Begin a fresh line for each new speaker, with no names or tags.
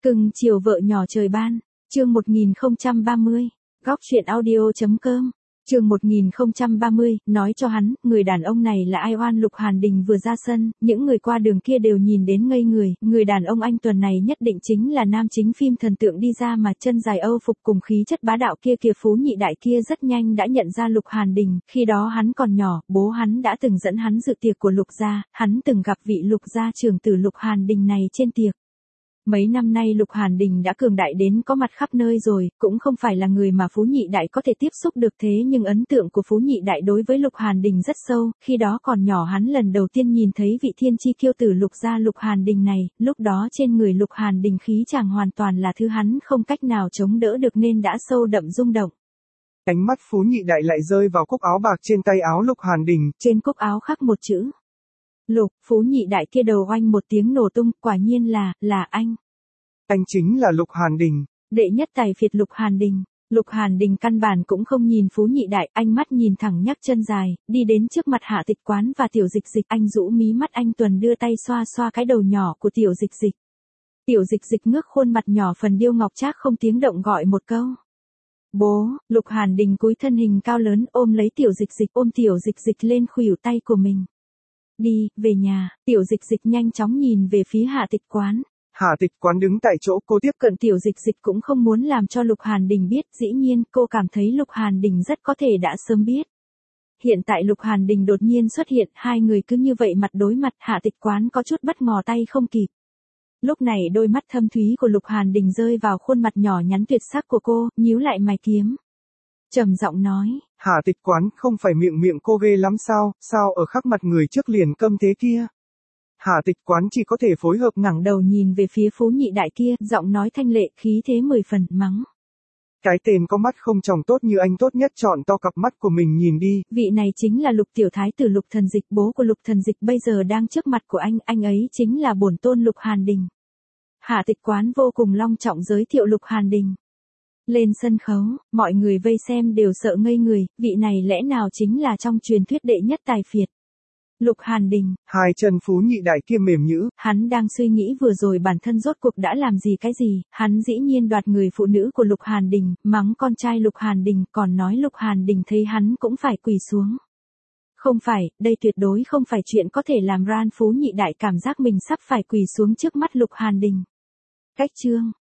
Cưng chiều vợ nhỏ trời ban, chương 1030, góc truyện audio.com, chương 1030, nói cho hắn, người đàn ông này là ai. Oan Lục Hàn Đình vừa ra sân, những người qua đường kia đều nhìn đến ngây người đàn ông anh tuần này nhất định chính là nam chính phim thần tượng đi ra mà. Chân dài Âu phục cùng khí chất bá đạo kia phú nhị đại kia rất nhanh đã nhận ra Lục Hàn Đình, khi đó hắn còn nhỏ, bố hắn đã từng dẫn hắn dự tiệc của Lục gia, hắn từng gặp vị Lục gia trưởng tử Lục Hàn Đình này trên tiệc. Mấy năm nay Lục Hàn Đình đã cường đại đến có mặt khắp nơi rồi, cũng không phải là người mà Phú Nhị Đại có thể tiếp xúc được, thế nhưng ấn tượng của Phú Nhị Đại đối với Lục Hàn Đình rất sâu, khi đó còn nhỏ hắn lần đầu tiên nhìn thấy vị thiên chi kiêu tử Lục gia Lục Hàn Đình này, lúc đó trên người Lục Hàn Đình khí chàng hoàn toàn là thứ hắn không cách nào chống đỡ được nên đã sâu đậm rung động.
Ánh mắt Phú Nhị Đại lại rơi vào cúc áo bạc trên tay áo Lục Hàn Đình.
Trên cúc áo khắc một chữ Lục. Phú Nhị Đại kia đầu oanh một tiếng nổ tung, quả nhiên là anh.
Anh chính là Lục Hàn Đình.
Đệ nhất tài phiệt Lục Hàn Đình. Lục Hàn Đình căn bản cũng không nhìn Phú Nhị Đại, anh mắt nhìn thẳng nhắc chân dài, đi đến trước mặt Hạ Tịch Quán và Tiểu Dịch Dịch, anh rũ mí mắt, anh tuần đưa tay xoa xoa cái đầu nhỏ của Tiểu Dịch Dịch. Tiểu Dịch Dịch ngước khuôn mặt nhỏ phần điêu ngọc trác không tiếng động gọi một câu. Bố. Lục Hàn Đình cúi thân hình cao lớn ôm lấy Tiểu Dịch Dịch, ôm Tiểu Dịch Dịch lên khuỷu tay của mình. Đi, về nhà. Tiểu Dịch Dịch nhanh chóng nhìn về phía Hạ Tịch Quán.
Hạ Tịch Quán đứng tại chỗ, cô tiếp
cận Tiểu Dịch Dịch cũng không muốn làm cho Lục Hàn Đình biết, dĩ nhiên cô cảm thấy Lục Hàn Đình rất có thể đã sớm biết. Hiện tại Lục Hàn Đình đột nhiên xuất hiện, hai người cứ như vậy mặt đối mặt, Hạ Tịch Quán có chút bất ngờ tay không kịp. Lúc này đôi mắt thâm thúy của Lục Hàn Đình rơi vào khuôn mặt nhỏ nhắn tuyệt sắc của cô, nhíu lại mày kiếm. Trầm giọng nói.
Hạ Tịch Quán, không phải miệng cô ghê lắm sao ở khắc mặt người trước liền câm thế kia. Hạ Tịch Quán chỉ có thể phối hợp ngẩng đầu nhìn về phía Phú Nhị Đại kia, giọng nói thanh lệ, khí thế 10 phần, mắng. Cái tên có mắt không tròng tốt như anh tốt nhất chọn to cặp mắt của mình nhìn đi.
Vị này chính là Lục Tiểu Thái tử Lục Thần Dịch, bố của Lục Thần Dịch bây giờ đang trước mặt của anh ấy chính là bổn tôn Lục Hàn Đình. Hạ Tịch Quán vô cùng long trọng giới thiệu Lục Hàn Đình. Lên sân khấu, mọi người vây xem đều sợ ngây người, vị này lẽ nào chính là trong truyền thuyết đệ nhất tài phiệt. Lục Hàn Đình.
Hai chân Phú Nhị Đại kia mềm nhũn.
Hắn đang suy nghĩ vừa rồi bản thân rốt cuộc đã làm gì cái gì, hắn dĩ nhiên đoạt người phụ nữ của Lục Hàn Đình, mắng con trai Lục Hàn Đình, còn nói Lục Hàn Đình thấy hắn cũng phải quỳ xuống. Không phải, đây tuyệt đối không phải chuyện có thể làm Ran Phú Nhị Đại cảm giác mình sắp phải quỳ xuống trước mắt Lục Hàn Đình. Cách chương.